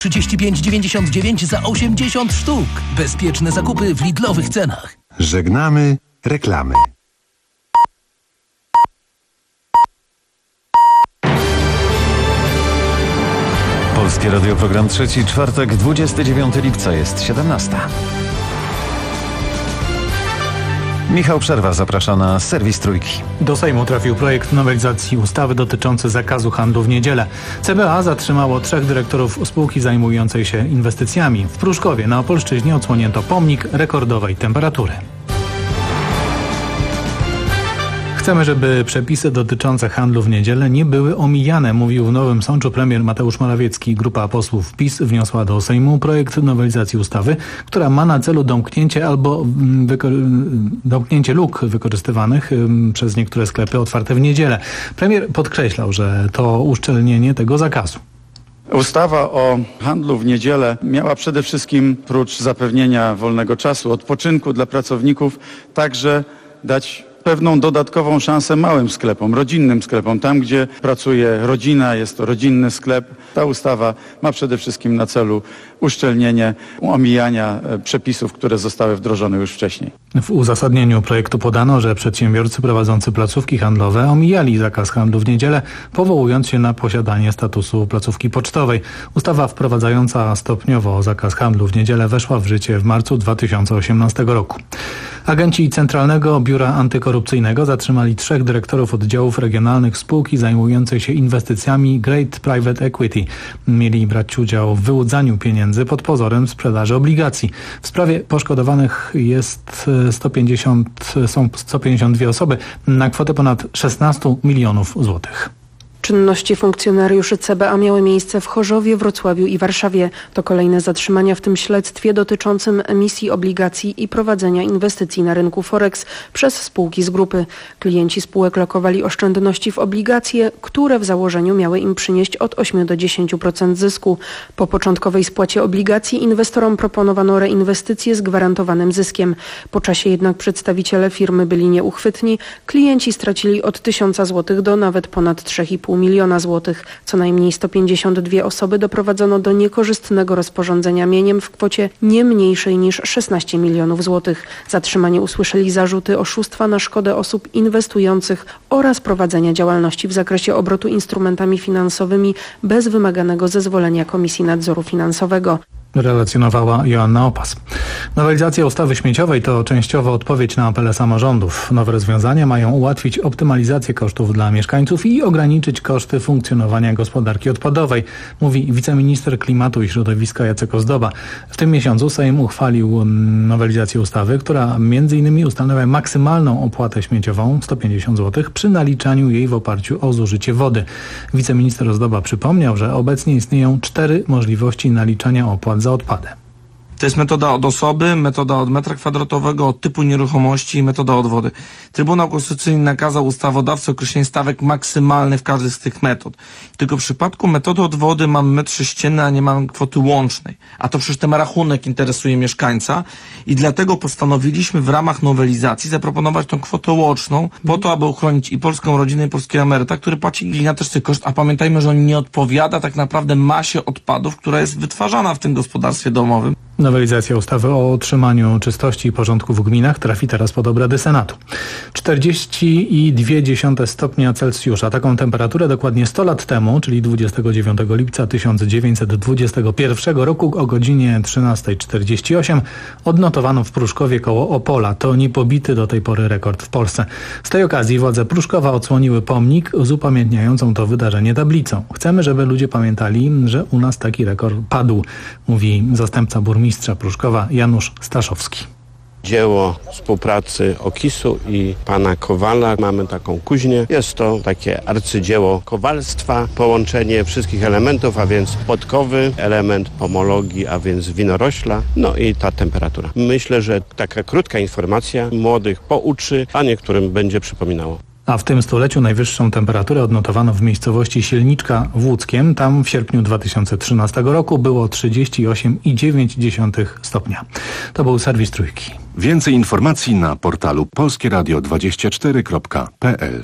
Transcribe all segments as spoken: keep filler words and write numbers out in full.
trzydzieści pięć dziewięćdziesiąt dziewięć za osiemdziesiąt sztuk. Bezpieczne zakupy w Lidlowych cenach. Żegnamy reklamy. Polskie Radio, program trzeci, czwartek, dwudziestego dziewiątego lipca, jest siedemnasta. Michał Przerwa zaprasza na serwis Trójki. Do Sejmu trafił projekt nowelizacji ustawy dotyczący zakazu handlu w niedzielę. C B A zatrzymało trzech dyrektorów spółki zajmującej się inwestycjami. W Pruszkowie na Opolszczyźnie odsłonięto pomnik rekordowej temperatury. Chcemy, żeby przepisy dotyczące handlu w niedzielę nie były omijane, mówił w Nowym Sączu premier Mateusz Morawiecki. Grupa posłów PiS wniosła do Sejmu projekt nowelizacji ustawy, która ma na celu domknięcie albo domknięcie luk wykorzystywanych przez niektóre sklepy otwarte w niedzielę. Premier podkreślał, że to uszczelnienie tego zakazu. Ustawa o handlu w niedzielę miała przede wszystkim, prócz zapewnienia wolnego czasu, odpoczynku dla pracowników, także dać pewną dodatkową szansę małym sklepom, rodzinnym sklepom. Tam, gdzie pracuje rodzina, jest to rodzinny sklep. Ta ustawa ma przede wszystkim na celu uszczelnienie omijania przepisów, które zostały wdrożone już wcześniej. W uzasadnieniu projektu podano, że przedsiębiorcy prowadzący placówki handlowe omijali zakaz handlu w niedzielę, powołując się na posiadanie statusu placówki pocztowej. Ustawa wprowadzająca stopniowo zakaz handlu w niedzielę weszła w życie w marcu dwa tysiące osiemnastego roku. Agenci Centralnego Biura Antykorupcyjnego zatrzymali trzech dyrektorów oddziałów regionalnych spółki zajmującej się inwestycjami Great Private Equity. Mieli brać udział w wyłudzaniu pieniędzy pod pozorem sprzedaży obligacji. W sprawie poszkodowanych jest sto pięćdziesiąt, są sto pięćdziesiąt dwie osoby na kwotę ponad szesnaście milionów złotych. Czynności funkcjonariuszy C B A miały miejsce w Chorzowie, Wrocławiu i Warszawie. To kolejne zatrzymania w tym śledztwie dotyczącym emisji obligacji i prowadzenia inwestycji na rynku Forex przez spółki z grupy. Klienci spółek lokowali oszczędności w obligacje, które w założeniu miały im przynieść od ośmiu do dziesięciu procent zysku. Po początkowej spłacie obligacji inwestorom proponowano reinwestycje z gwarantowanym zyskiem. Po czasie jednak przedstawiciele firmy byli nieuchwytni. Klienci stracili od tysiąca złotych do nawet ponad trzy i pół miliona złotych. Co najmniej sto pięćdziesiąt dwie osoby doprowadzono do niekorzystnego rozporządzenia mieniem w kwocie nie mniejszej niż szesnaście milionów złotych. Zatrzymani usłyszeli zarzuty oszustwa na szkodę osób inwestujących oraz prowadzenia działalności w zakresie obrotu instrumentami finansowymi bez wymaganego zezwolenia Komisji Nadzoru Finansowego. Relacjonowała Joanna Opas. Nowelizacja ustawy śmieciowej to częściowo odpowiedź na apele samorządów. Nowe rozwiązania mają ułatwić optymalizację kosztów dla mieszkańców i ograniczyć koszty funkcjonowania gospodarki odpadowej, mówi wiceminister klimatu i środowiska Jacek Ozdoba. W tym miesiącu Sejm uchwalił nowelizację ustawy, która między innymi ustanawia maksymalną opłatę śmieciową sto pięćdziesiąt złotych przy naliczaniu jej w oparciu o zużycie wody. Wiceminister Ozdoba przypomniał, że obecnie istnieją cztery możliwości naliczania opłat za odpady. To jest metoda od osoby, metoda od metra kwadratowego, od typu nieruchomości i metoda od wody. Trybunał Konstytucyjny nakazał ustawodawcy określenie stawek maksymalnych w każdej z tych metod. Tylko w przypadku metody od wody mamy metr sześcienny, a nie mamy kwoty łącznej. A to przecież ten rachunek interesuje mieszkańca i dlatego postanowiliśmy w ramach nowelizacji zaproponować tą kwotę łączną po to, aby uchronić i polską rodzinę, i polskiego emeryta, który płaci gigantyczny koszt, a pamiętajmy, że on nie odpowiada tak naprawdę masie odpadów, która jest wytwarzana w tym gospodarstwie domowym. Nowelizacja ustawy o utrzymaniu czystości i porządku w gminach trafi teraz pod obrady Senatu. czterdzieści przecinek dwa stopnia Celsjusza. Taką temperaturę dokładnie sto lat temu, czyli dwudziestego dziewiątego lipca tysiąc dziewięćset dwudziestego pierwszego roku o godzinie trzynasta czterdzieści osiem odnotowano w Pruszkowie koło Opola. To niepobity do tej pory rekord w Polsce. Z tej okazji władze Pruszkowa odsłoniły pomnik z upamiętniającą to wydarzenie tablicą. Chcemy, żeby ludzie pamiętali, że u nas taki rekord padł, mówi zastępca burmistrza Pruszkowa Janusz Staszowski. Dzieło współpracy Okisu i pana Kowala. Mamy taką kuźnię. Jest to takie arcydzieło kowalstwa, połączenie wszystkich elementów, a więc podkowy, element pomologii, a więc winorośla, no i ta temperatura. Myślę, że taka krótka informacja młodych pouczy, a niektórym będzie przypominało. A w tym stuleciu najwyższą temperaturę odnotowano w miejscowości Sielniczka w Łódzkiem. Tam w sierpniu dwa tysiące trzynastego roku było trzydzieści osiem przecinek dziewięć stopnia. To był serwis Trójki. Więcej informacji na portalu polskie radio dwadzieścia cztery kropka p l.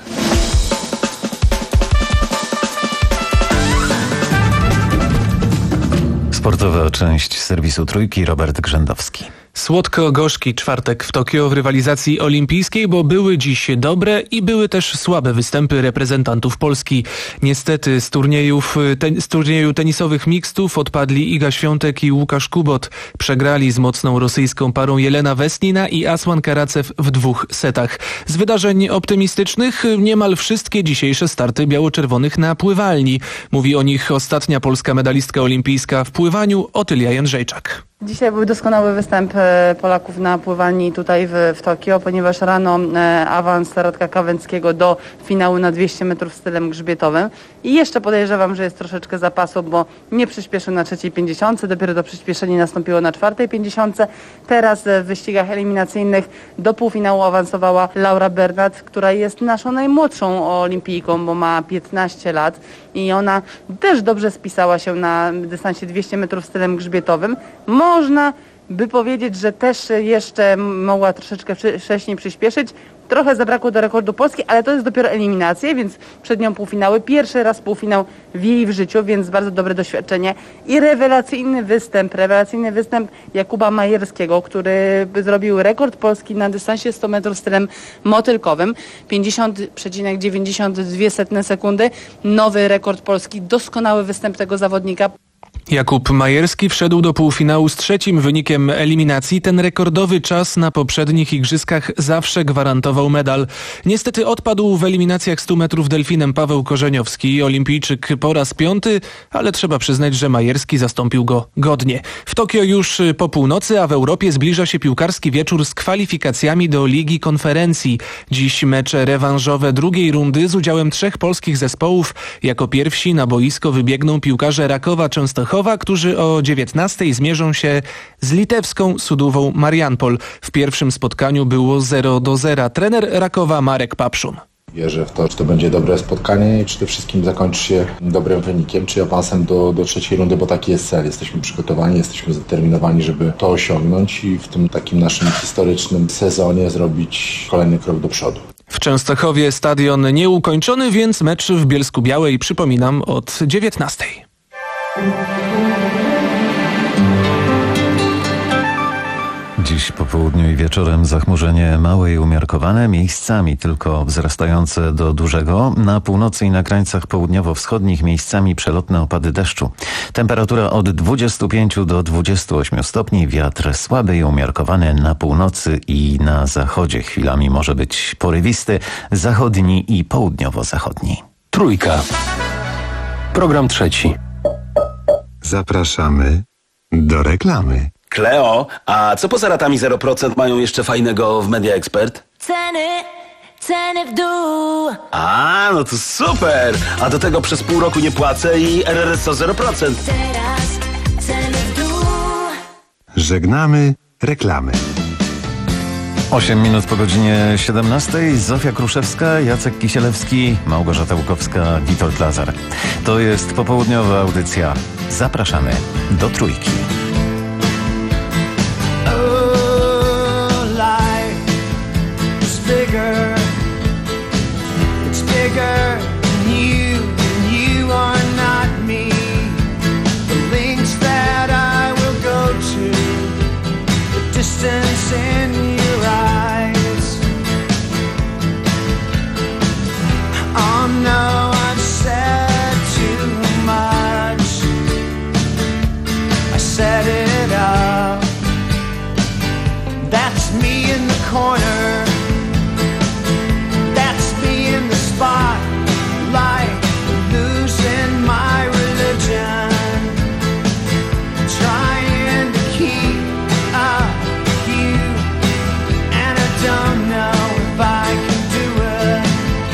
Sportowa część serwisu Trójki, Robert Grzędowski. Słodko-gorzki czwartek w Tokio w rywalizacji olimpijskiej, bo były dziś dobre i były też słabe występy reprezentantów Polski. Niestety z, turniejów, ten, z turnieju tenisowych mixtów odpadli Iga Świątek i Łukasz Kubot. Przegrali z mocną rosyjską parą Jelena Vesnina i Aslan Karacew w dwóch setach. Z wydarzeń optymistycznych niemal wszystkie dzisiejsze starty biało-czerwonych na pływalni. Mówi o nich ostatnia polska medalistka olimpijska w pływaniu Otylia Jędrzejczak. Dzisiaj był doskonały występ Polaków na pływalni tutaj w, w Tokio, ponieważ rano e, awans Radka Kawęckiego do finału na dwieście metrów stylem grzbietowym i jeszcze podejrzewam, że jest troszeczkę zapasu, bo nie przyspieszył na trzeciej pięćdziesiątce, dopiero to przyspieszenie nastąpiło na czwartej pięćdziesiątce. Teraz w wyścigach eliminacyjnych do półfinału awansowała Laura Bernat, która jest naszą najmłodszą olimpijką, bo ma piętnaście lat i ona też dobrze spisała się na dystansie dwieście metrów stylem grzbietowym. Można by powiedzieć, że też jeszcze mogła troszeczkę wcześniej przyspieszyć. Trochę zabrakło do rekordu Polski, ale to jest dopiero eliminacje, więc przed nią półfinały. Pierwszy raz półfinał w jej w życiu, więc bardzo dobre doświadczenie. I rewelacyjny występ, rewelacyjny występ Jakuba Majerskiego, który zrobił rekord Polski na dystansie sto metrów stylem motylkowym. pięćdziesiąt przecinek dziewięćdziesiąt dwie sekundy. Nowy rekord Polski. Doskonały występ tego zawodnika. Jakub Majerski wszedł do półfinału z trzecim wynikiem eliminacji. Ten rekordowy czas na poprzednich igrzyskach zawsze gwarantował medal. Niestety odpadł w eliminacjach stu metrów delfinem Paweł Korzeniowski. Olimpijczyk po raz piąty, ale trzeba przyznać, że Majerski zastąpił go godnie. W Tokio już po północy, a w Europie zbliża się piłkarski wieczór z kwalifikacjami do Ligi Konferencji. Dziś mecze rewanżowe drugiej rundy z udziałem trzech polskich zespołów. Jako pierwsi na boisko wybiegną piłkarze Rakowa Częstochowa, którzy o dziewiętnastej zmierzą się z litewską Sudową Mariampol. W pierwszym spotkaniu było zero do zera. Trener Rakowa Marek Papszun. Wierzę w to, czy to będzie dobre spotkanie i przede wszystkim zakończy się dobrym wynikiem, czy awansem do, do trzeciej rundy, bo taki jest cel. Jesteśmy przygotowani, jesteśmy zdeterminowani, żeby to osiągnąć i w tym takim naszym historycznym sezonie zrobić kolejny krok do przodu. W Częstochowie stadion nieukończony, więc mecz w Bielsku-Białej, przypominam, od dziewiętnastej. Dziś po południu i wieczorem zachmurzenie małe i umiarkowane, miejscami tylko wzrastające do dużego. Na północy i na krańcach południowo-wschodnich miejscami przelotne opady deszczu. Temperatura od dwudziestu pięciu do dwudziestu ośmiu stopni, wiatr słaby i umiarkowany na północy i na zachodzie. Chwilami może być porywisty, zachodni i południowo-zachodni. Trójka. Program trzeci. Zapraszamy do reklamy. Kleo, a co poza ratami zero procent mają jeszcze fajnego w Media Expert? Ceny, ceny w dół. A, no to super! A do tego przez pół roku nie płacę i R R S O zero procent. Teraz ceny w dół. Żegnamy reklamy. osiem minut po godzinie siedemnastej. Zofia Kruszewska, Jacek Kisielewski, Małgorzata Łukowska, Witold Lazar. To jest popołudniowa audycja. Zapraszamy do Trójki. Corner, that's me in the spotlight, losing my religion, trying to keep up with you, and I don't know if I can do it.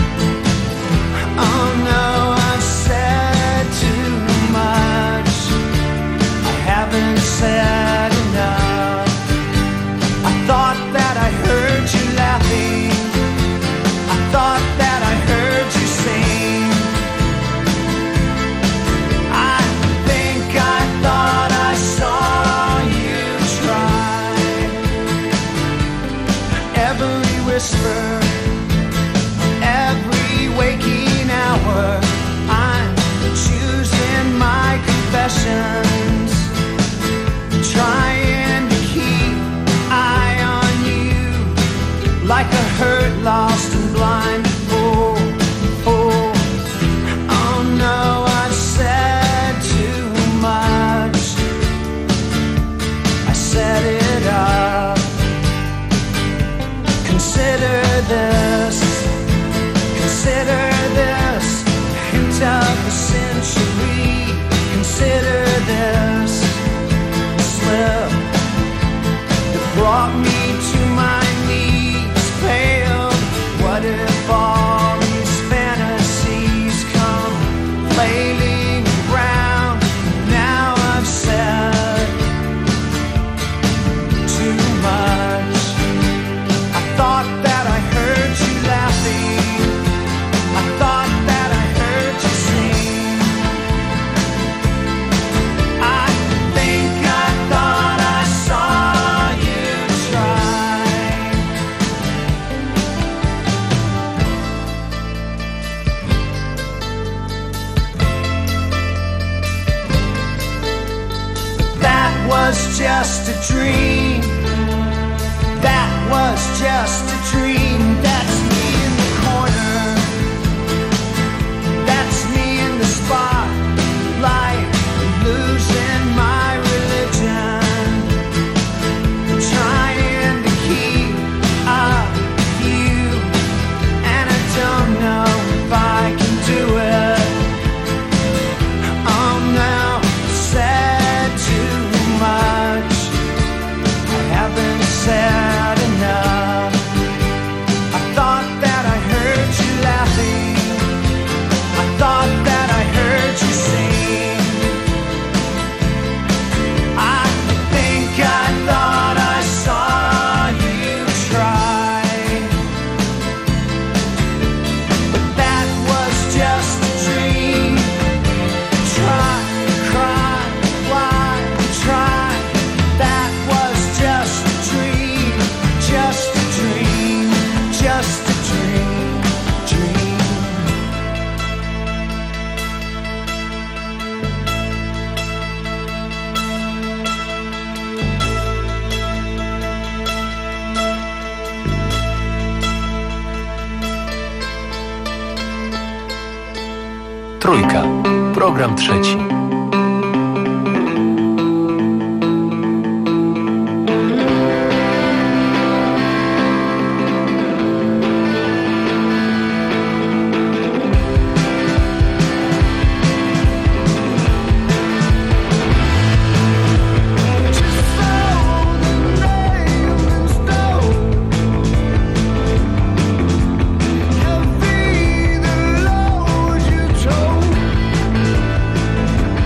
Oh no, I've said too much, I haven't said enough. I thought that I heard like a hurt, lost and blind fool. fool. Oh no, I said too much. I set it up. Consider this, consider this, hint of the century. Consider this slip that brought me to my knees, pale. What if all these fantasies come flailing around? Now I've said too much. I thought that I heard you laughing. I thought that I heard you sing. I think I thought I saw you try. That was just a dream. That was just a dream. That's me in the corner. That's me in the spotlight, losing my religion, trying to keep up with you, and I don't know if I can do it. Oh no, said too much. I haven't said enough. I thought that I heard you laughing. I thought that I heard you sing. I think I thought I saw you try. But that was just a dream. Try, cry, why, try. That was just a dream. Just a dream. Just a dream. Dream. Trójka. Program trzeci. Heavy the load you told.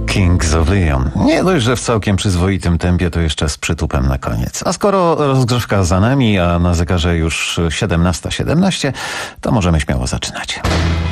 Kings of Leon. Nie dość, że w całkiem przyzwoitym tempie, to jeszcze z przytupem na koniec. A skoro rozgrzewka za nami, a na zegarze już siedemnasta siedemnaście, to możemy śmiało zaczynać.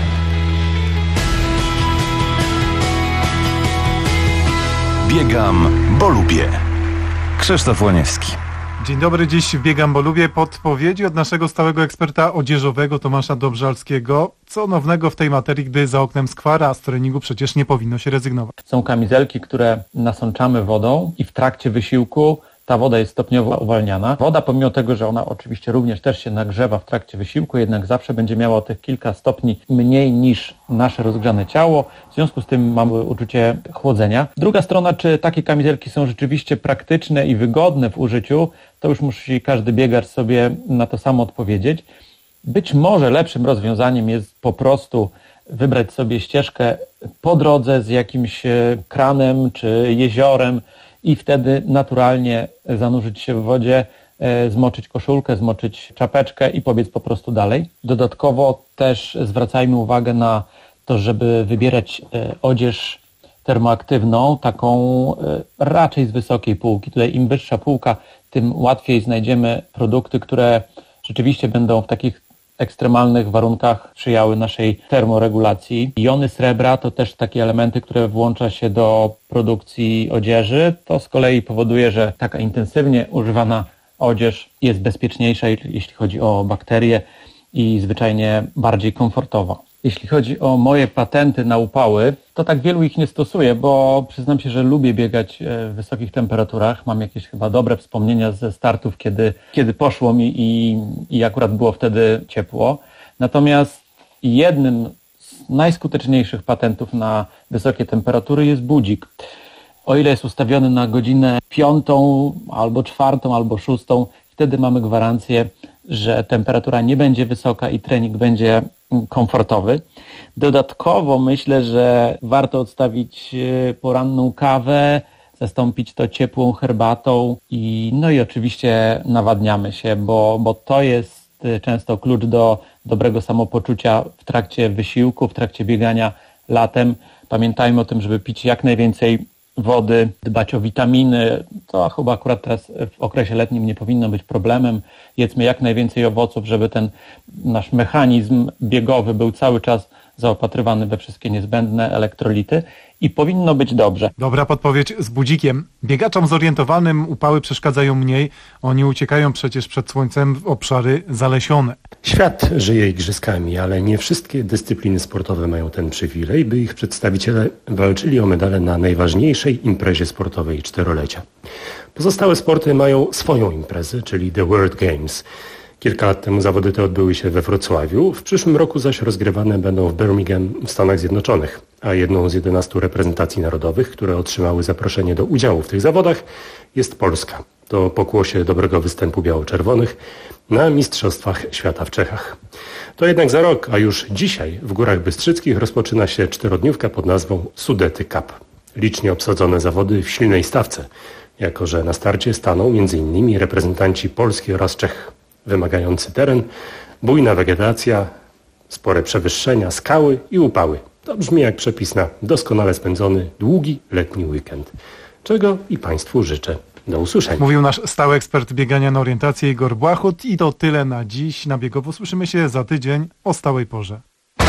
Biegam, bo lubię. Krzysztof Łoniewski. Dzień dobry, dziś w Biegam, bo lubię podpowiedzi od naszego stałego eksperta odzieżowego Tomasza Dobrżalskiego. Co nowego w tej materii, gdy za oknem skwara, a z treningu przecież nie powinno się rezygnować. Są kamizelki, które nasączamy wodą i w trakcie wysiłku ta woda jest stopniowo uwalniana. Woda, pomimo tego, że ona oczywiście również też się nagrzewa w trakcie wysiłku, jednak zawsze będzie miała o tych kilka stopni mniej niż nasze rozgrzane ciało. W związku z tym mamy uczucie chłodzenia. Druga strona, czy takie kamizelki są rzeczywiście praktyczne i wygodne w użyciu, to już musi każdy biegacz sobie na to samo odpowiedzieć. Być może lepszym rozwiązaniem jest po prostu wybrać sobie ścieżkę po drodze z jakimś kranem czy jeziorem, i wtedy naturalnie zanurzyć się w wodzie, zmoczyć koszulkę, zmoczyć czapeczkę i pobiec po prostu dalej. Dodatkowo też zwracajmy uwagę na to, żeby wybierać odzież termoaktywną, taką raczej z wysokiej półki. Tutaj im wyższa półka, tym łatwiej znajdziemy produkty, które rzeczywiście będą w takich ekstremalnych warunkach sprzyjały naszej termoregulacji. Jony srebra to też takie elementy, które włącza się do produkcji odzieży. To z kolei powoduje, że taka intensywnie używana odzież jest bezpieczniejsza, jeśli chodzi o bakterie i zwyczajnie bardziej komfortowa. Jeśli chodzi o moje patenty na upały, to tak wielu ich nie stosuję, bo przyznam się, że lubię biegać w wysokich temperaturach. Mam jakieś chyba dobre wspomnienia ze startów, kiedy, kiedy poszło mi i, i akurat było wtedy ciepło. Natomiast jednym z najskuteczniejszych patentów na wysokie temperatury jest budzik. O ile jest ustawiony na godzinę piątą, albo czwartą, albo szóstą, wtedy mamy gwarancję, że temperatura nie będzie wysoka i trening będzie komfortowy. Dodatkowo myślę, że warto odstawić poranną kawę, zastąpić to ciepłą herbatą i no i oczywiście nawadniamy się, bo, bo to jest często klucz do dobrego samopoczucia w trakcie wysiłku, w trakcie biegania latem. Pamiętajmy o tym, żeby pić jak najwięcej wody, dbać o witaminy. To chyba akurat teraz w okresie letnim nie powinno być problemem. Jedzmy jak najwięcej owoców, żeby ten nasz mechanizm biegowy był cały czas zaopatrywany we wszystkie niezbędne elektrolity i powinno być dobrze. Dobra podpowiedź z budzikiem. Biegaczom zorientowanym upały przeszkadzają mniej. Oni uciekają przecież przed słońcem w obszary zalesione. Świat żyje igrzyskami, ale nie wszystkie dyscypliny sportowe mają ten przywilej, by ich przedstawiciele walczyli o medale na najważniejszej imprezie sportowej czterolecia. Pozostałe sporty mają swoją imprezę, czyli The World Games. Kilka lat temu zawody te odbyły się we Wrocławiu, w przyszłym roku zaś rozgrywane będą w Birmingham w Stanach Zjednoczonych, a jedną z jedenastu reprezentacji narodowych, które otrzymały zaproszenie do udziału w tych zawodach, jest Polska. To pokłosie dobrego występu biało-czerwonych na Mistrzostwach Świata w Czechach. To jednak za rok, a już dzisiaj w Górach Bystrzyckich rozpoczyna się czterodniówka pod nazwą Sudety Cup. Licznie obsadzone zawody w silnej stawce, jako że na starcie staną między innymi reprezentanci Polski oraz Czech. Wymagający teren, bujna wegetacja, spore przewyższenia, skały i upały. To brzmi jak przepis na doskonale spędzony, długi letni weekend. Czego i Państwu życzę. Do usłyszenia. Mówił nasz stały ekspert biegania na orientację Igor Błachut i to tyle na dziś. Na Biegowo słyszymy się za tydzień o stałej porze.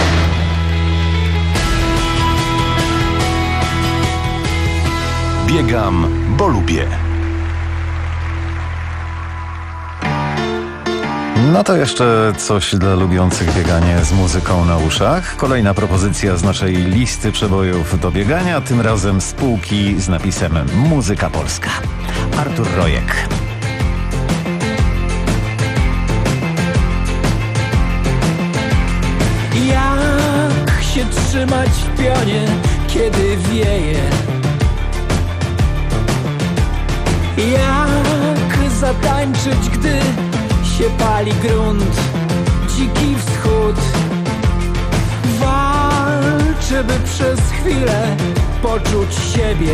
Biegam, bo lubię. No to jeszcze coś dla lubiących bieganie z muzyką na uszach. Kolejna propozycja z naszej listy przebojów do biegania, tym razem z półki z napisem Muzyka Polska. Artur Rojek. Jak się trzymać w pionie, kiedy wieje? Jak zatańczyć, gdy się pali grunt, dziki wschód? Walczę, by przez chwilę poczuć siebie.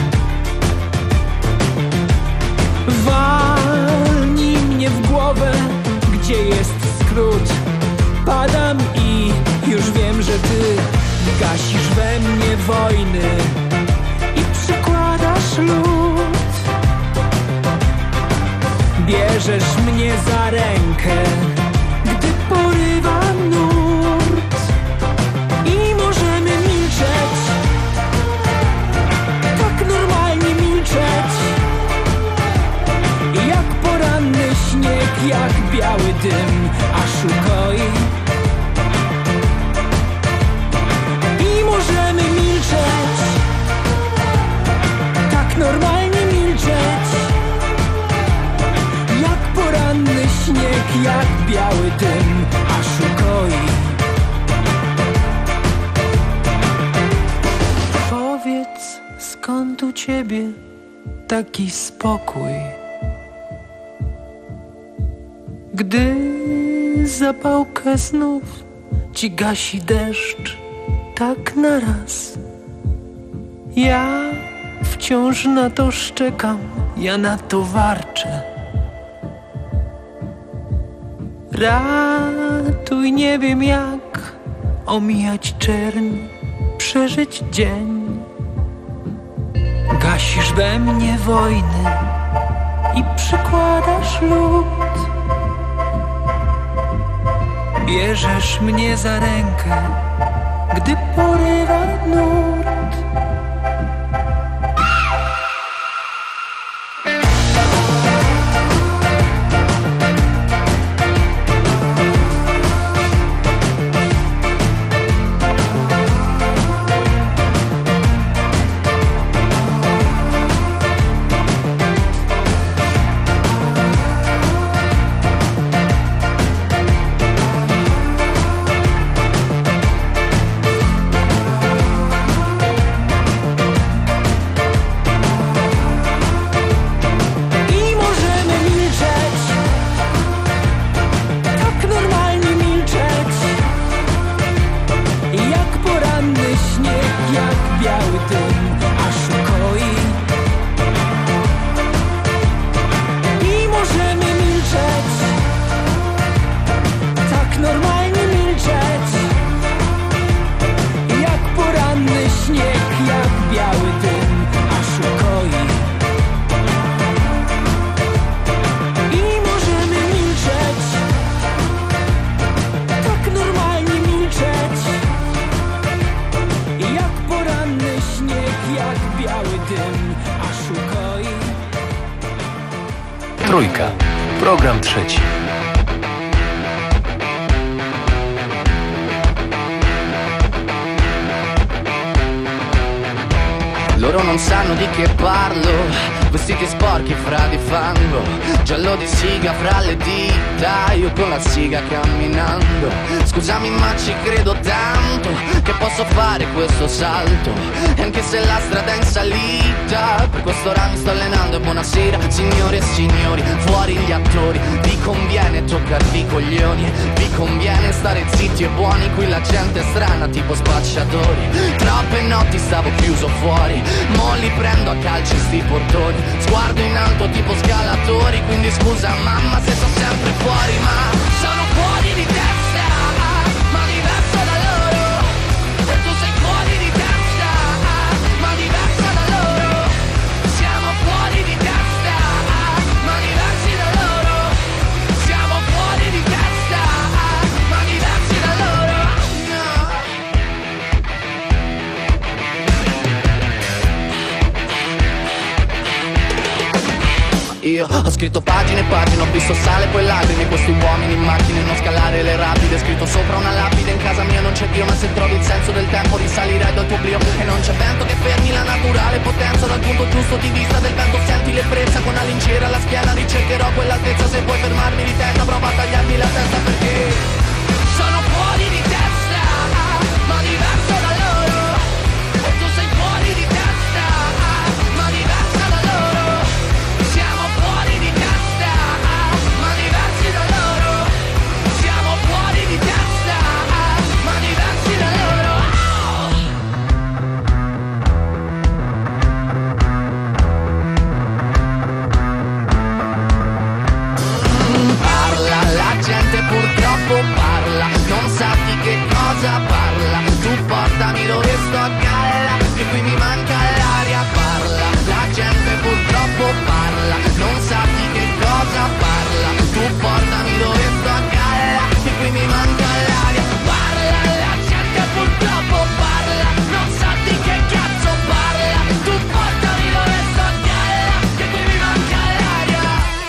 Walnij mnie w głowę, gdzie jest skrót. Padam i już wiem, że ty gasisz we mnie wojny. jak biały dym, aż ukoi. Powiedz, skąd u ciebie taki spokój, gdy zapałka znów ci gasi deszcz tak naraz. Ja wciąż na to szczekam, ja na to warczę. Ratuj, nie wiem jak omijać czerń, przeżyć dzień. Gasisz we mnie wojny i przykładasz lód. Bierzesz mnie za rękę, gdy porywa nurt. Trójka. Program trzeci. Loro non sanno di che parlo, vestiti sporchi fra di fango, giallo di siga fra le dita, io con la siga camminando. Scusami ma ci credo tanto, che posso fare questo salto, e anche se la strada è in salita, per questo ora mi sto allenando. E buonasera signore e signori, fuori gli attori, vi conviene toccarvi i coglioni, vi conviene stare zitti e buoni, qui la gente è strana tipo spacciatori. Troppe notti stavo chiuso fuori, mo li prendo a calci sti portoni, sguardo in alto tipo scalatori, quindi scusa mamma se sono sempre fuori, ma sono fuori di testa, ma diverso da loro, e tu sei fuori di testa, ma diversa da loro, siamo fuori di testa, ma diversi da loro, siamo fuori di testa, ma diversi da loro, no. Io ho scritto pagine e pagine, ho visto sale poi lacrime, questi uomini in macchine, non scalare le rapide, scritto sopra una lapide, in casa mia non c'è Dio, ma se trovi il senso del tempo risalirai dal tuo oblio, e non c'è vento che fermi la naturale potenza, dal punto giusto di vista del vento senti l'ebbrezza, con la lincera alla schiena ricercherò quell'altezza, se vuoi fermarmi di testa prova a tagliarmi la testa, perché sono fuori di testa, ma diverso da loro, e tu sei fuori di testa, ma diversa da loro, siamo fuori di testa, ma diversi da loro, siamo fuori di testa, ma diversi da loro. Parla, la gente purtroppo parla, non sa di che cosa parla, tu portami dove sto a galla, che qui mi manca l'aria, parla, la gente purtroppo parla, non sa di che cosa parla, tu portami dove sto a galla, che qui mi manca l'aria, parla, la gente purtroppo parla, non sa di che cazzo parla, tu portami dove sto a galla, che qui mi manca l'aria,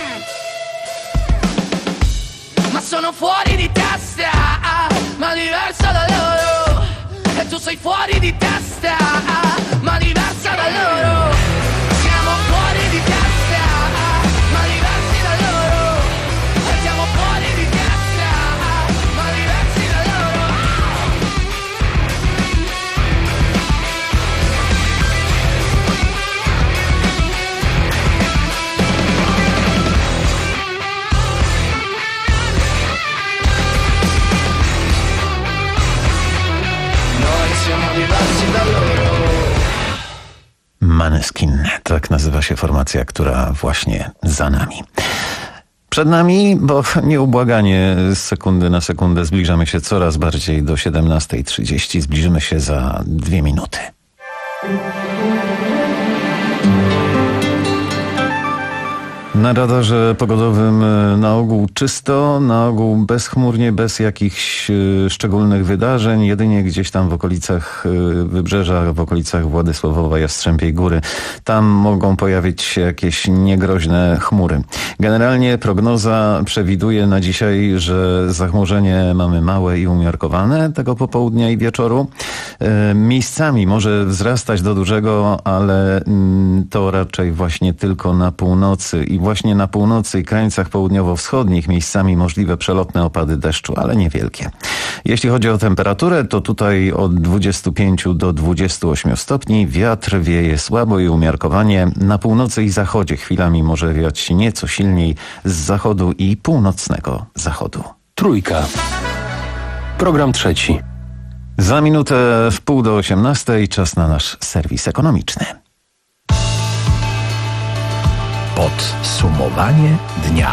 ma sono fuori di testa, ma diversa da loro, e tu sei fuori di testa, ma diversa da loro, siamo fuori di testa, ma diversi da loro, e siamo fuori di testa. Måneskin. Tak nazywa się formacja, która właśnie za nami. Przed nami, bo nieubłaganie z sekundy na sekundę zbliżamy się coraz bardziej do siedemnastej trzydzieści. Zbliżymy się za dwie minuty. Na radarze pogodowym na ogół czysto, na ogół bezchmurnie, bez jakichś szczególnych wydarzeń, jedynie gdzieś tam w okolicach Wybrzeża, w okolicach Władysławowa, Jastrzębiej Góry. Tam mogą pojawić się jakieś niegroźne chmury. Generalnie prognoza przewiduje na dzisiaj, że zachmurzenie mamy małe i umiarkowane tego popołudnia i wieczoru. Miejscami może wzrastać do dużego, ale to raczej właśnie tylko na północy i właśnie na północy i krańcach południowo-wschodnich miejscami możliwe przelotne opady deszczu, ale niewielkie. Jeśli chodzi o temperaturę, to tutaj od dwudziestu pięciu do dwudziestu ośmiu stopni. Wiatr wieje słabo i umiarkowanie. Na północy i zachodzie chwilami może wiać nieco silniej z zachodu i północnego zachodu. Trójka. Program trzeci. Za minutę w pół do osiemnastej czas na nasz serwis ekonomiczny. Podsumowanie dnia.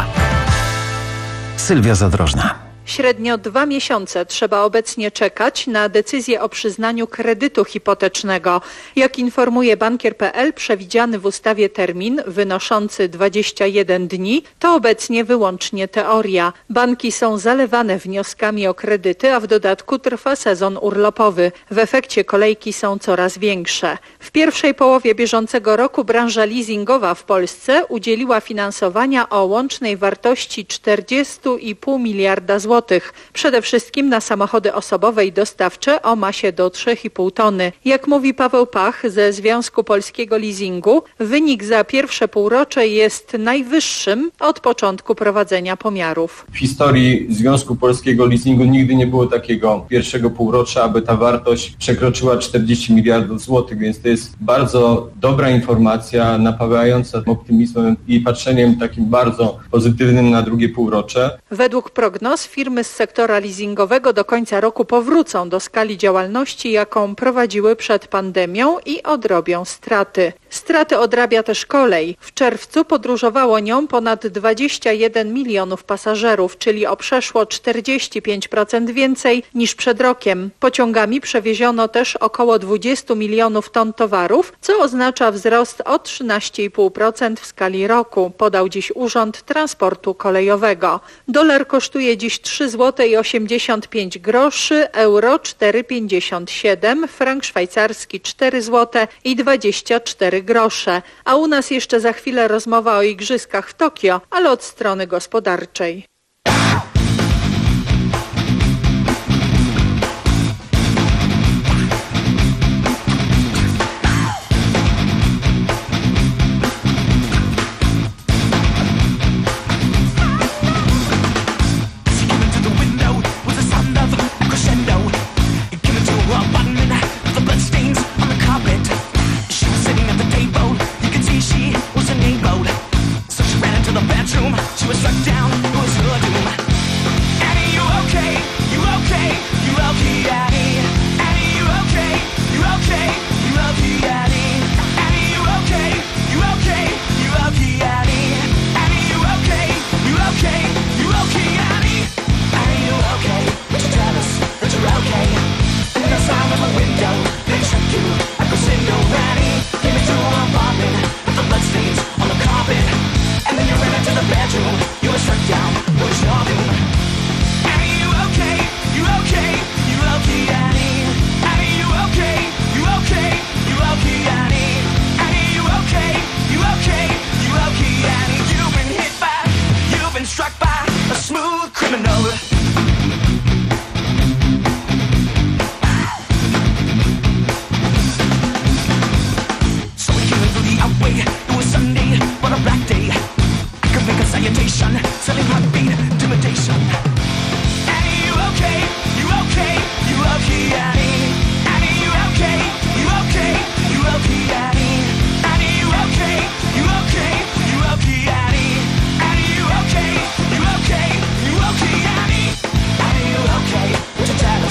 Sylwia Zadrożna. Średnio dwa miesiące trzeba obecnie czekać na decyzję o przyznaniu kredytu hipotecznego. Jak informuje bankier kropka pe el, przewidziany w ustawie termin wynoszący dwadzieścia jeden dni to obecnie wyłącznie teoria. Banki są zalewane wnioskami o kredyty, a w dodatku trwa sezon urlopowy. W efekcie kolejki są coraz większe. W pierwszej połowie bieżącego roku branża leasingowa w Polsce udzieliła finansowania o łącznej wartości czterdzieści i pół miliarda złotych. Przede wszystkim na samochody osobowe i dostawcze o masie do trzy i pół tony. Jak mówi Paweł Pach ze Związku Polskiego Leasingu, wynik za pierwsze półrocze jest najwyższym od początku prowadzenia pomiarów. W historii Związku Polskiego Leasingu nigdy nie było takiego pierwszego półrocza, aby ta wartość przekroczyła czterdzieści miliardów złotych, więc to jest bardzo dobra informacja, napawająca optymizmem i patrzeniem takim bardzo pozytywnym na drugie półrocze. Według prognoz firmy z sektora leasingowego do końca roku powrócą do skali działalności, jaką prowadziły przed pandemią i odrobią straty. Straty odrabia też kolej. W czerwcu podróżowało nią ponad dwadzieścia jeden milionów pasażerów, czyli o przeszło czterdzieści pięć procent więcej niż przed rokiem. Pociągami przewieziono też około dwadzieścia milionów ton towarów, co oznacza wzrost o trzynaście i pół procent w skali roku, podał dziś Urząd Transportu Kolejowego. Dolar kosztuje dziś trzy złote osiemdziesiąt pięć groszy, euro cztery pięćdziesiąt siedem, frank szwajcarski cztery złote i dwadzieścia cztery grosze. A u nas jeszcze za chwilę rozmowa o igrzyskach w Tokio, ale od strony gospodarczej.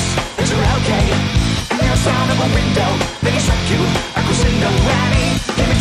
Sound of a window, then he struck you. A crescendo, Annie.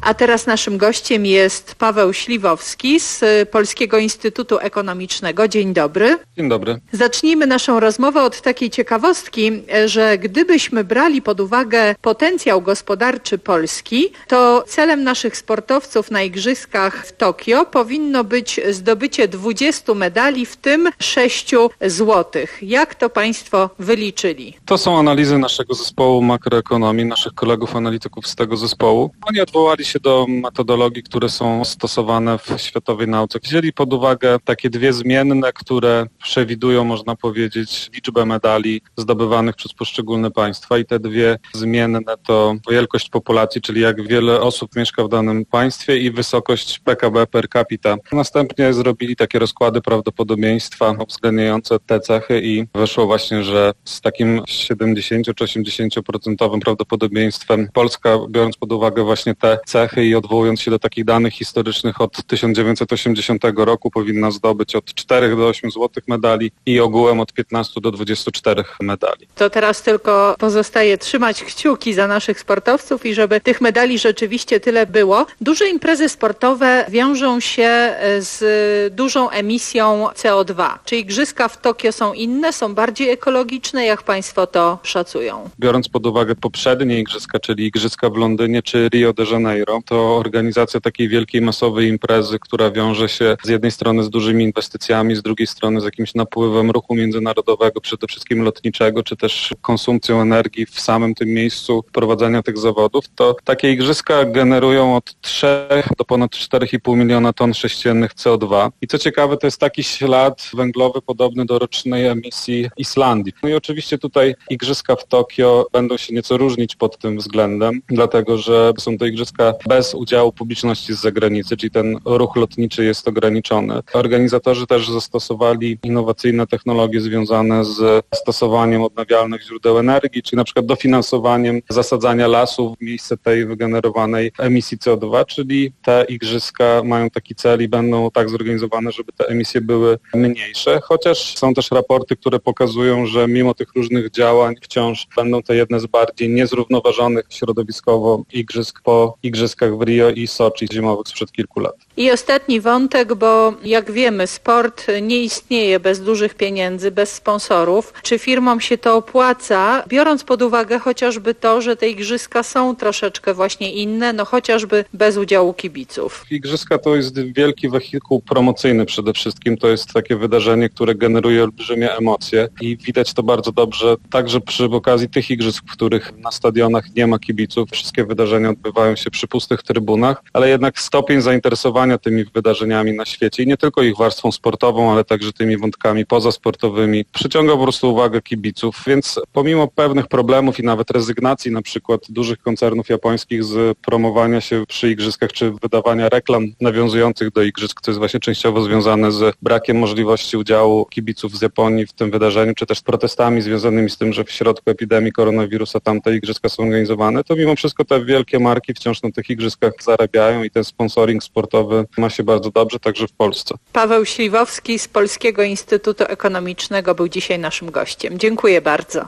A teraz naszym gościem jest Paweł Śliwowski z Polskiego Instytutu Ekonomicznego. Dzień dobry. Dzień dobry. Zacznijmy naszą rozmowę od takiej ciekawostki, że gdybyśmy brali pod uwagę potencjał gospodarczy Polski, to celem naszych sportowców na Igrzyskach w Tokio powinno być zdobycie dwudziestu medali, w tym sześciu złotych. Jak to państwo wyliczyli? To są analizy naszego zespołu makroekonomii, naszych kolegów analityków z tego zespołu. Oni odwołali się do metodologii, które są stosowane w światowej nauce. Wzięli pod uwagę takie dwie zmienne, które przewidują, można powiedzieć, liczbę medali zdobywanych przez poszczególne państwa i te dwie zmienne to wielkość populacji, czyli jak wiele osób mieszka w danym państwie i wysokość P K B per capita. Następnie zrobili takie rozkłady prawdopodobieństwa uwzględniające te cechy i wyszło właśnie, że z takim siedemdziesięcio czy osiemdziesięcio procent prawdopodobieństwem Polska, biorąc pod uwagę właśnie te cechy i odwołując się do takich danych historycznych od tysiąc dziewięćset osiemdziesiątego roku, powinna zdobyć od czterech do ośmiu złotych medali i ogółem od piętnastu do dwudziestu czterech medali. To teraz tylko pozostaje trzymać kciuki za naszych sportowców i żeby tych medali rzeczywiście tyle było. Duże imprezy sportowe wiążą się z dużą emisją C O dwa. Czy igrzyska w Tokio są inne, są bardziej ekologiczne? Jak państwo to szacują? Biorąc pod uwagę poprzednie igrzyska, czyli igrzyska w Londynie czy Rio de Janeiro, to organizacja takiej wielkiej masowej imprezy, która wiąże się z jednej strony z dużymi inwestycjami, z drugiej strony z jakimś napływem ruchu międzynarodowego, przede wszystkim lotniczego, czy też konsumpcją energii w samym tym miejscu prowadzenia tych zawodów, to takie igrzyska generują od trzech do ponad czterech i pół miliona ton sześciennych C O dwa. I co ciekawe, to jest taki ślad węglowy podobny do rocznej emisji Islandii. No i oczywiście tutaj igrzyska w Tokio będą się nieco różnić pod tym względem, dlatego że są to igrzyska bez udziału publiczności z zagranicy, czyli ten ruch lotniczy jest ograniczony. Organizatorzy też zastosowali innowacyjne technologie związane z stosowaniem odnawialnych źródeł energii, czyli na przykład dofinansowaniem zasadzania lasów w miejsce tej wygenerowanej emisji C O dwa, czyli te igrzyska mają taki cel i będą tak zorganizowane, żeby te emisje były mniejsze, chociaż są też raporty, które pokazują, że mimo tych różnych działań wciąż będą to jedne z bardziej niezrównoważonych środowiskowo igrzysk po igrzyskach w Rio i Soczi zimowych sprzed kilku lat. I ostatni wątek, bo jak wiemy, sport nie istnieje bez dużych pieniędzy, bez sponsorów. Czy firmom się to opłaca, biorąc pod uwagę chociażby to, że te igrzyska są troszeczkę właśnie inne, no chociażby bez udziału kibiców? Igrzyska to jest wielki wehikuł promocyjny przede wszystkim. To jest takie wydarzenie, które generuje olbrzymie emocje i widać to bardzo dobrze także przy okazji tych igrzysk, w których na stadionach nie ma kibiców. Wszystkie wydarzenia odbywają się przy pustych trybunach, ale jednak stopień zainteresowania tymi wydarzeniami na świecie i nie tylko ich warstwą sportową, ale także tymi wątkami pozasportowymi przyciąga po prostu uwagę kibiców, więc pomimo pewnych problemów i nawet rezygnacji na przykład dużych koncernów japońskich z promowania się przy igrzyskach czy wydawania reklam nawiązujących do igrzysk, co jest właśnie częściowo związane z brakiem możliwości udziału kibiców z Japonii w tym wydarzeniu, czy też protestami związanymi z tym, że w środku epidemii koronawirusa tamte igrzyska są organizowane, to mimo wszystko te wielkie marki wciąż na tych igrzyskach zarabiają i ten sponsoring sportowy ma się bardzo dobrze, także w Polsce. Paweł Śliwowski z Polskiego Instytutu Ekonomicznego był dzisiaj naszym gościem. Dziękuję bardzo.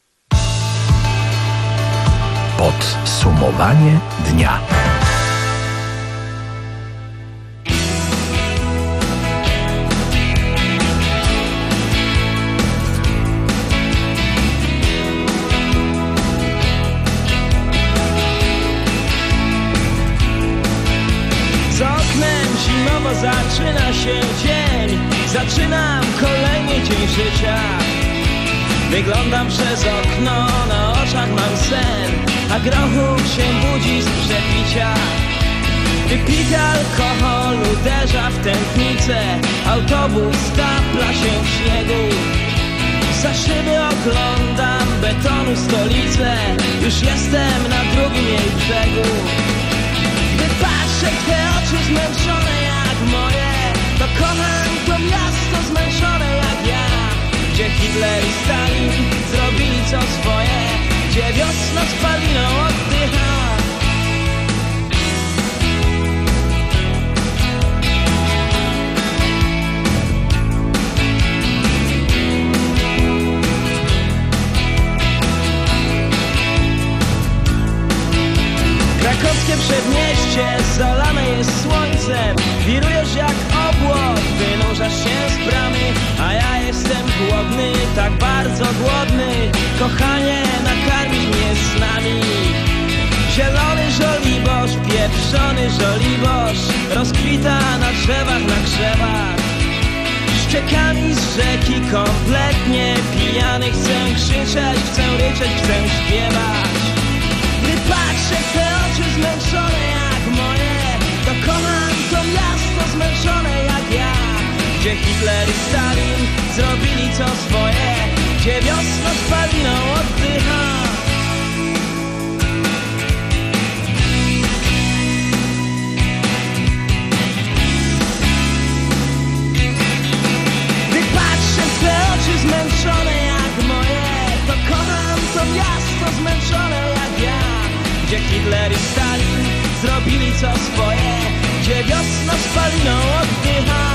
Podsumowanie dnia. Zaczyna się dzień, zaczynam kolejny dzień życia. Wyglądam przez okno, na oczach mam sen, a grochu się budzi z przepicia. Wypity alkohol uderza w tętnicę, autobus stapla się w śniegu. Za szyby oglądam betonu stolicę, już jestem na drugim jej brzegu. Gdy patrzę w te oczy zmęczone jak moje, to kocham to miasto zmęczone jak ja, gdzie Hitler i Stalin zrobili co swoje, gdzie wiosna spaliną oddycha. Krakowskie Przedmieście zalane jest słońcem, wirujesz jak obłok, wynurzasz się z bramy, a ja jestem głodny, tak bardzo głodny. Kochanie, nakarmisz mnie snami. Zielony żoliborz, pieprzony żoliborz rozkwita na drzewach, na krzewach. Ściekami z rzeki kompletnie pijany, chcę krzyczeć, chcę ryczeć, chcę śpiewać. Gdy patrzę w te oczy zmęczone jak moje, to kocham to miasto zmęczone jak ja. Gdzie Hitler i Stalin zrobili co swoje, gdzie wiosna spaliną oddycha. Gdy patrzę w te oczy zmęczone jak moje, to kocham to miasto zmęczone jak ja. Gdzie Hitler i Stalin zrobili co swoje, gdzie wiosna spaliną oddycha.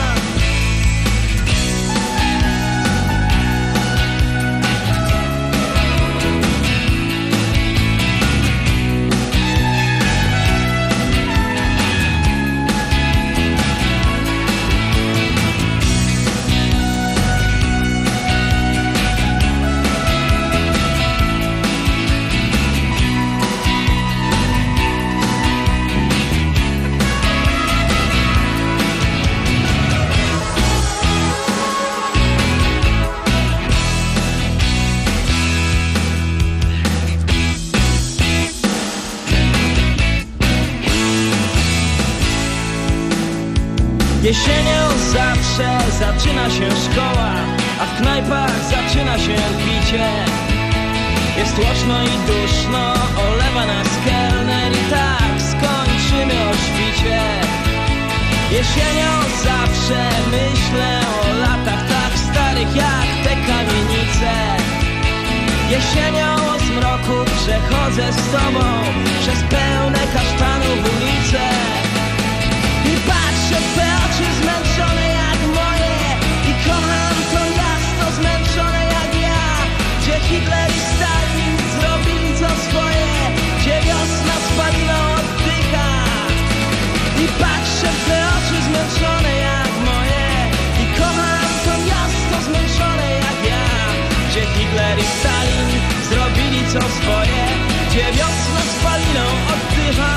Jesienią zawsze zaczyna się szkoła, a w knajpach zaczyna się picie. Jest tłoczno i duszno, olewa nas kelner i tak skończymy o świcie. Jesienią zawsze myślę o latach tak starych jak te kamienice. Jesienią o zmroku przechodzę z tobą przez pełne kasztanów ulice. I patrzę w te oczy zmęczone jak moje i kocham to miasto zmęczone jak ja. Gdzie Hitler i Stalin zrobili co swoje, gdzie wiosna spaliną oddycha. I patrzę w te oczy zmęczone jak moje i kocham to miasto zmęczone jak ja. Gdzie Hitler i Stalin zrobili co swoje, gdzie wiosna spaliną oddycha.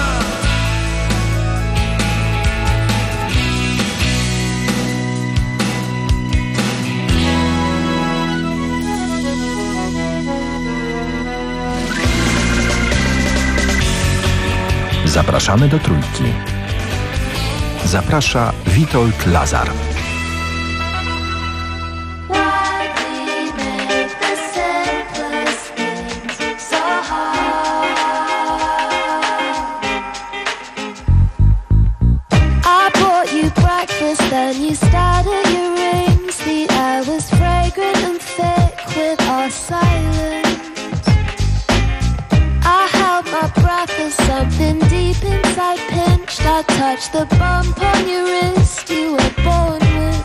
Zapraszamy do Trójki. Zaprasza Witold Lazar. Then you started your rings. The air was fragrant and thick with our silence. I held my breath as something deep inside pinched. I touched the bump on your wrist you were born with.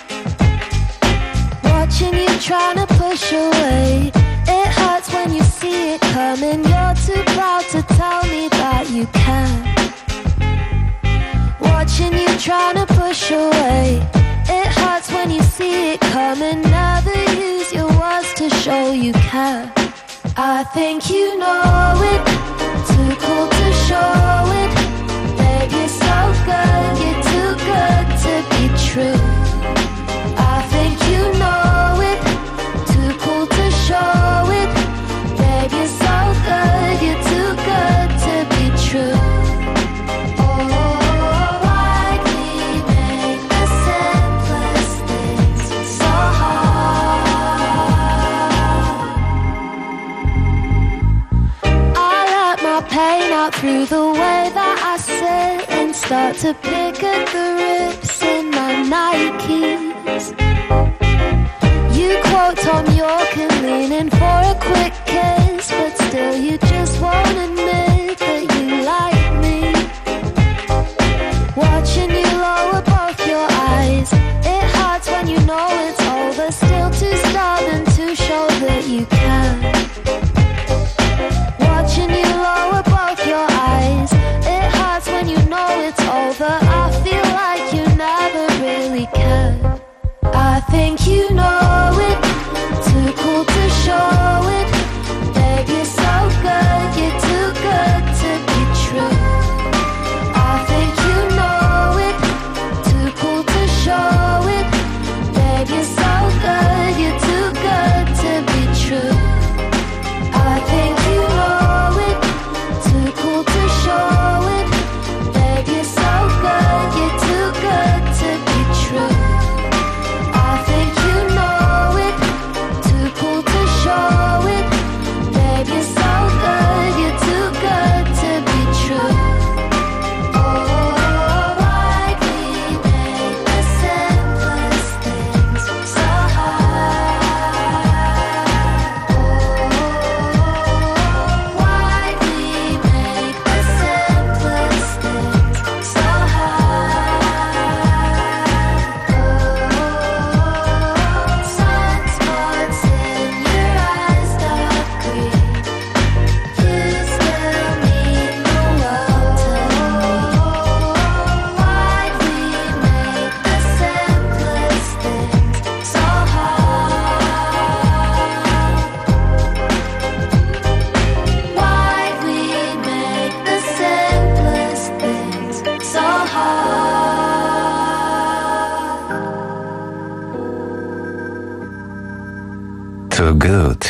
Watching you trying to push away, it hurts when you see it coming. You're too proud to tell me that you can. Watching you trying to push away, it hurts when you see it coming. Never use your words to show you care. I think you know it, too cool to show it. Babe, you're so good, you're too good to be true. I think you know it, too cool to show it. Babe, you're so good, you're too good to be true. Pain out through the way that I sit and start to pick at the rips in my Nikes. You quote Tom York and leaning for a quick kiss, but still you just won't admit that you like me. Watching you lower both your eyes, it hurts when you know it's over. Still too stubborn to show that you can. Watching you lower both your eyes, it hurts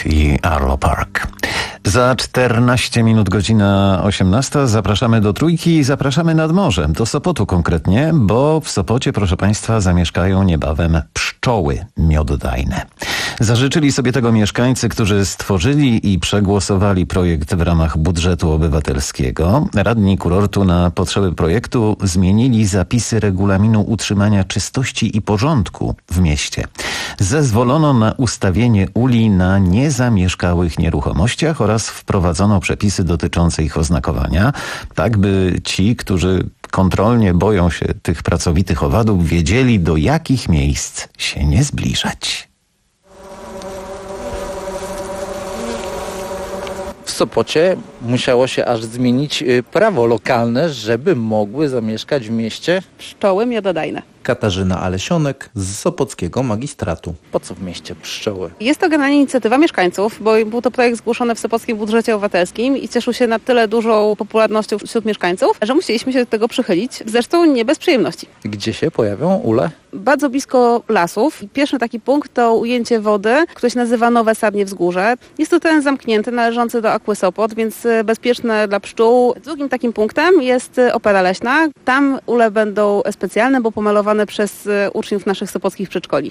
i Arlo Park. Za czternaście minut godzina osiemnasta zapraszamy do Trójki i zapraszamy nad morze, do Sopotu konkretnie, bo w Sopocie, proszę Państwa, zamieszkają niebawem pszczoły miododajne. Zażyczyli sobie tego mieszkańcy, którzy stworzyli i przegłosowali projekt w ramach budżetu obywatelskiego. Radni kurortu na potrzeby projektu zmienili zapisy regulaminu utrzymania czystości i porządku w mieście. Zezwolono na ustawienie uli na niezamieszkałych nieruchomościach oraz wprowadzono przepisy dotyczące ich oznakowania, tak by ci, którzy kontrolnie boją się tych pracowitych owadów, wiedzieli, do jakich miejsc się nie zbliżać. W Sopocie musiało się aż zmienić prawo lokalne, żeby mogły zamieszkać w mieście pszczoły miododajne. Katarzyna Alesionek z Sopockiego Magistratu. Po co w mieście pszczoły? Jest to generalnie inicjatywa mieszkańców, bo był to projekt zgłoszony w Sopockim Budżecie Obywatelskim i cieszył się na tyle dużą popularnością wśród mieszkańców, że musieliśmy się do tego przychylić. Zresztą nie bez przyjemności. Gdzie się pojawią ule? Bardzo blisko lasów. Pierwszy taki punkt to ujęcie wody, które się nazywa Nowe Sadnie Wzgórze. Jest to teren zamknięty, należący do Aquy Sopot, więc bezpieczne dla pszczół. Drugim takim punktem jest Opera Leśna. Tam ule będą specjalne, bo pomalowane przez uczniów naszych sopockich przedszkoli.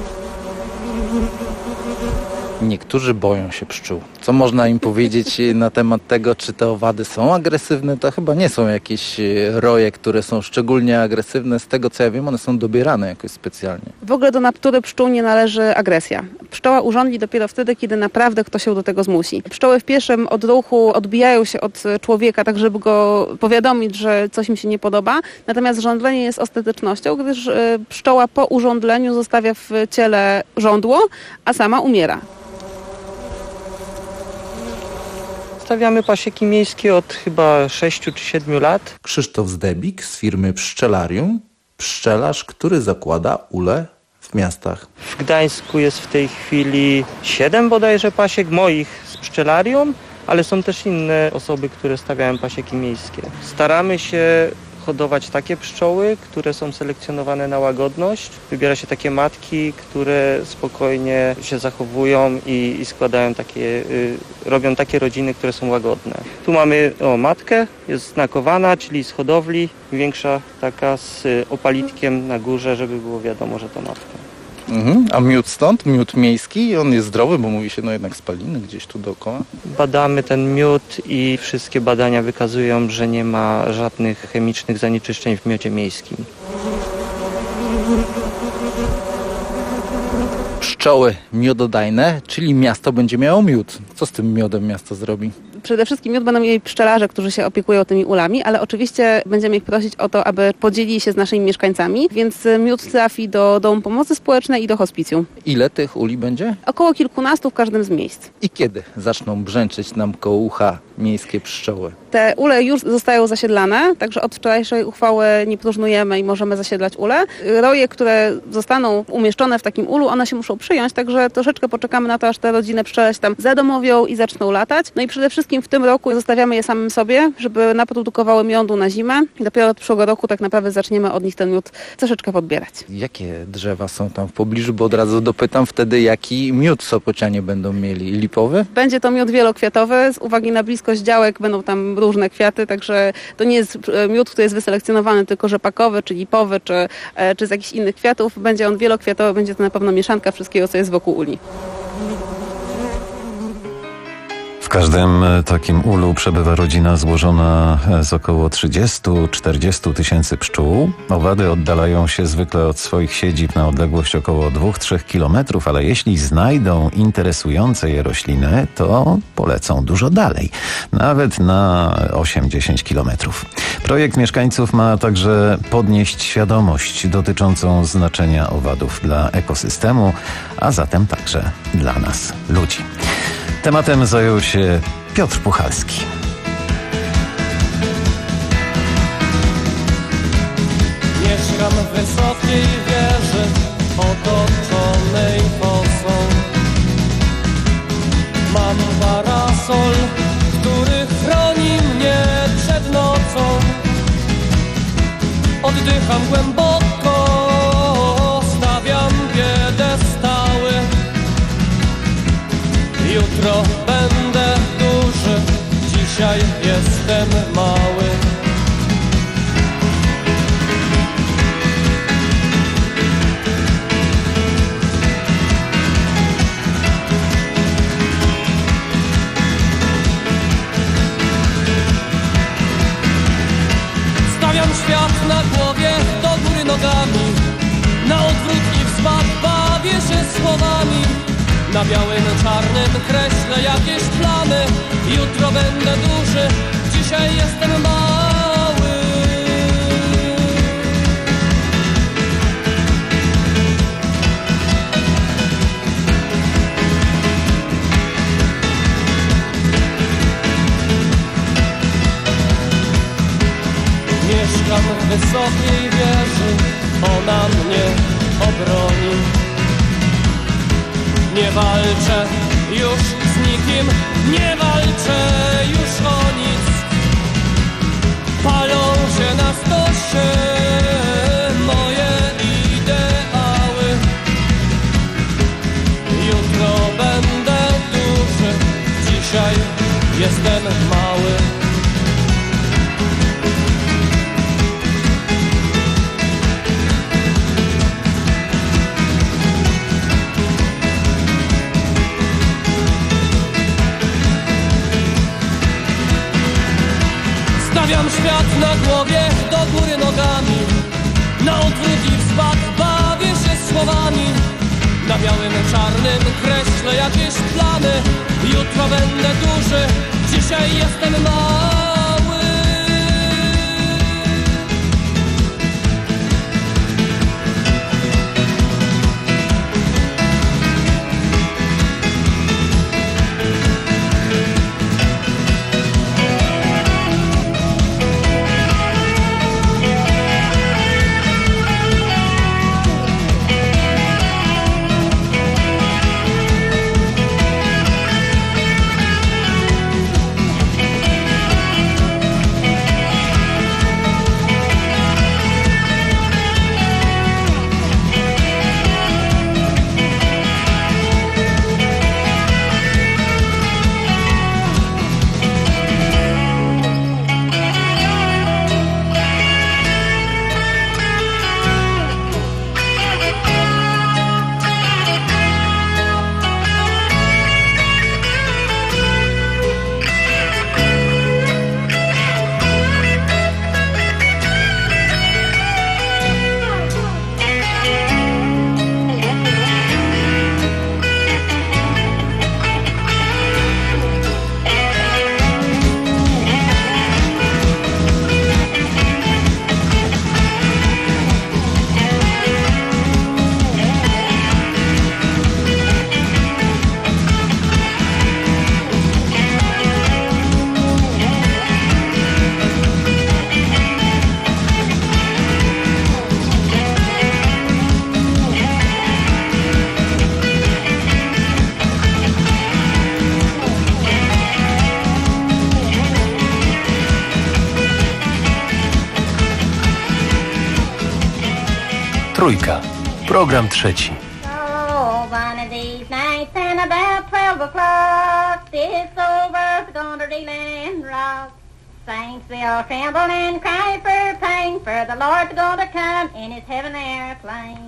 Niektórzy boją się pszczół. Co można im powiedzieć na temat tego, czy te owady są agresywne? To chyba nie są jakieś roje, które są szczególnie agresywne. Z tego co ja wiem, one są dobierane jakoś specjalnie. W ogóle do natury pszczół nie należy agresja. Pszczoła urządli dopiero wtedy, kiedy naprawdę ktoś ją do tego zmusi. Pszczoły w pierwszym odruchu odbijają się od człowieka, tak żeby go powiadomić, że coś im się nie podoba. Natomiast żądlenie jest ostatecznością, gdyż pszczoła po urządleniu zostawia w ciele żądło, a sama umiera. Stawiamy pasieki miejskie od chyba sześciu czy siedmiu lat. Krzysztof Zdebik z firmy Pszczelarium, pszczelarz, który zakłada ule w miastach. W Gdańsku jest w tej chwili siedem bodajże pasiek moich z pszczelarium, ale są też inne osoby, które stawiają pasieki miejskie. Staramy się hodować takie pszczoły, które są selekcjonowane na łagodność. Wybiera się takie matki, które spokojnie się zachowują i, i składają takie, y, robią takie rodziny, które są łagodne. Tu mamy o, matkę, jest znakowana, czyli z hodowli, większa taka z y, opalitkiem na górze, żeby było wiadomo, że to matka. Mhm. A miód stąd? Miód miejski? On jest zdrowy, bo mówi się no jednak spaliny gdzieś tu dookoła. Badamy ten miód i wszystkie badania wykazują, że nie ma żadnych chemicznych zanieczyszczeń w miodzie miejskim. Pszczoły miododajne, czyli miasto będzie miało miód. Co z tym miodem miasto zrobi? Przede wszystkim miód będą mieli pszczelarze, którzy się opiekują tymi ulami, ale oczywiście będziemy ich prosić o to, aby podzielili się z naszymi mieszkańcami, więc miód trafi do Domu Pomocy Społecznej i do hospicjum. Ile tych uli będzie? Około kilkunastu w każdym z miejsc. I kiedy zaczną brzęczeć nam koło ucha miejskie pszczoły? Te ule już zostają zasiedlane, także od wczorajszej uchwały nie próżnujemy i możemy zasiedlać ule. Roje, które zostaną umieszczone w takim ulu, one się muszą przyjąć, także troszeczkę poczekamy na to, aż te rodziny pszczele się tam zadomowią i zaczną latać. No i przede wszystkim w tym roku zostawiamy je samym sobie, żeby naprodukowały miodu na zimę i dopiero od przyszłego roku tak naprawdę zaczniemy od nich ten miód troszeczkę podbierać. Jakie drzewa są tam w pobliżu, bo od razu dopytam wtedy, jaki miód sopocianie będą mieli? Lipowy? Będzie to miód wielokwiatowy, z uwagi na bliskość działek będą tam różne kwiaty, także to nie jest miód, który jest wyselekcjonowany tylko rzepakowy, czy lipowy, czy, czy z jakichś innych kwiatów. Będzie on wielokwiatowy, będzie to na pewno mieszanka wszystkiego, co jest wokół uli. W każdym takim ulu przebywa rodzina złożona z około trzydziestu do czterdziestu tysięcy pszczół. Owady oddalają się zwykle od swoich siedzib na odległość około dwa do trzech kilometrów, ale jeśli znajdą interesujące je rośliny, to polecą dużo dalej, nawet na osiem do dziesięciu kilometrów. Projekt mieszkańców ma także podnieść świadomość dotyczącą znaczenia owadów dla ekosystemu, a zatem także dla nas, ludzi. Tematem zajął się Piotr Puchalski. Mieszkam w wysokiej wieży, otoczonej fosą. Mam parasol, który chroni mnie przed nocą. Oddycham głęboko, stawiam piedestały. Jutro jestem mały. Stawiam świat na głowie, do góry nogami, na odwrót i wzbak bawię się słowami. Na białym, czarnym kreślę jakieś plany. Jutro będę duży, dzisiaj jestem mały. Mieszkam w wysokiej wieży, ona mnie obroni. Nie walczę już z nikim, nie walczę już o nic. Palą się na stosie moje ideały. Jutro będę duży, dzisiaj jestem mały. Stawiam świat na głowie, do góry nogami, na odwrót i wzbak bawię się słowami. Na białym, czarnym kreślę jakieś plany. Jutro będę duży, dzisiaj jestem mały. Trójka. Program trzeci. Oh, one of these nights and about twelve o'clock, this old world's gonna reel and rock. Saints they all tremble and cry for pain, for the Lord's gonna come in his heaven airplane.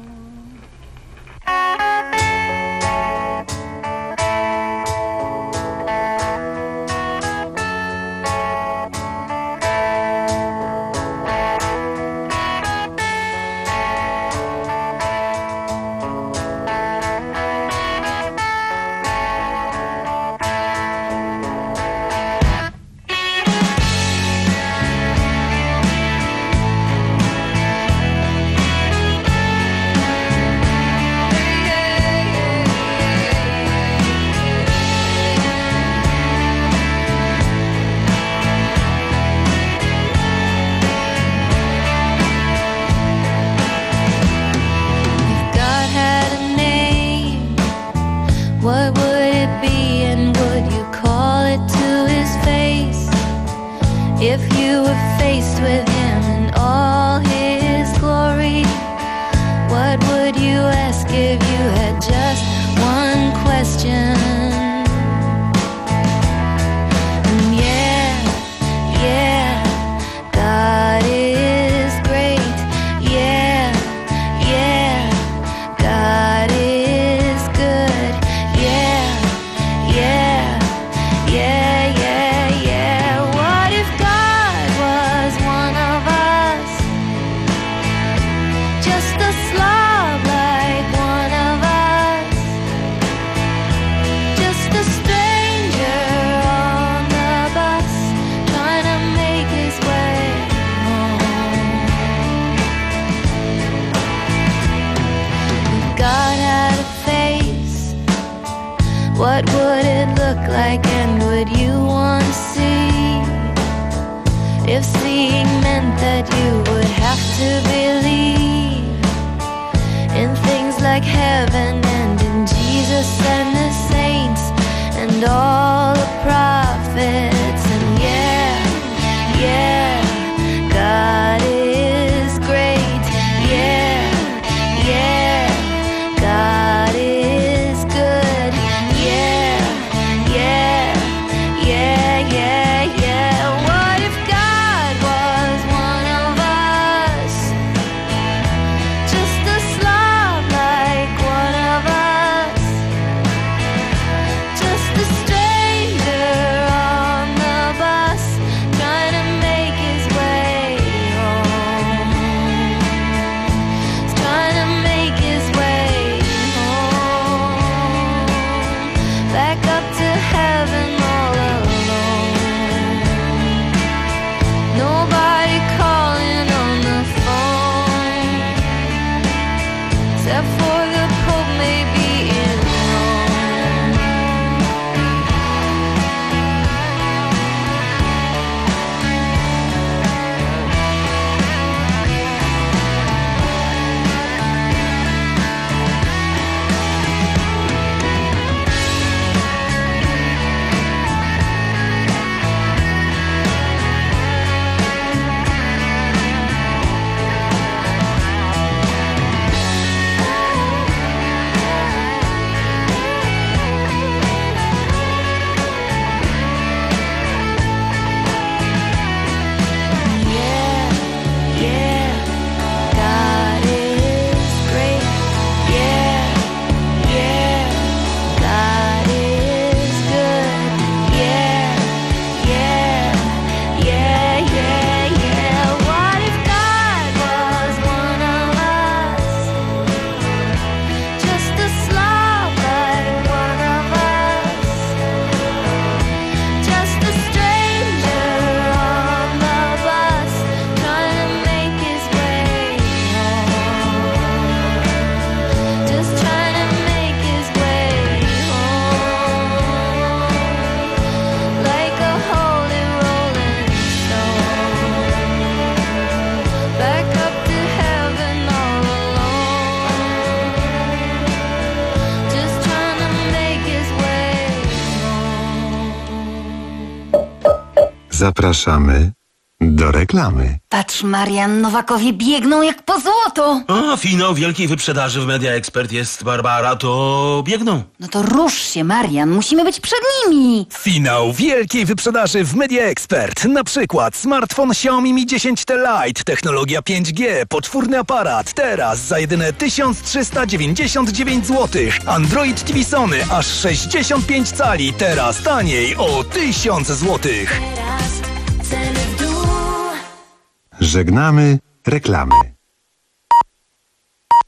What would it be and would you call it to his face? If you were faced with him in all his glory, what would you ask if you had just one question? And yeah, if seeing meant that you would have to believe in things like heaven and in Jesus and the saints and all the prophets. And yeah, yeah, God is great. Yeah, yeah, God is good. Yeah, yeah, yeah, yeah, yeah. What if God was one of us? Just a slob like one of us. Just a stranger on the bus trying to make his way home. He's trying to make his way home. Back up to heaven all alone. Nobody calling on the phone except for the Pope maybe in Rome. Yeah, yeah, God is great. Yeah, yeah, God is good. Yeah, yeah, yeah, yeah, yeah. What if God was one of us? Just a slob like one of us. Just a stranger on the bus trying to make his way home. Just trying to make his way home. Like a holy rolling stone. Back up to heaven all alone. Just trying to make his way Zapraszamy do reklamy. Patrz, Marian, Nowakowie biegną jak po złoto. O, finał wielkiej wyprzedaży w Media Expert jest, Barbara, to biegną. No to rusz się, Marian, musimy być przed nimi. Finał wielkiej wyprzedaży w Media Expert. Na przykład smartfon Xiaomi Mi dziesięć T Lite, technologia pięć G, poczwórny aparat. Teraz za jedyne tysiąc trzysta dziewięćdziesiąt dziewięć złotych. Android T V Sony aż sześćdziesiąt pięć cali. Teraz taniej o tysiąc złotych. Żegnamy reklamy.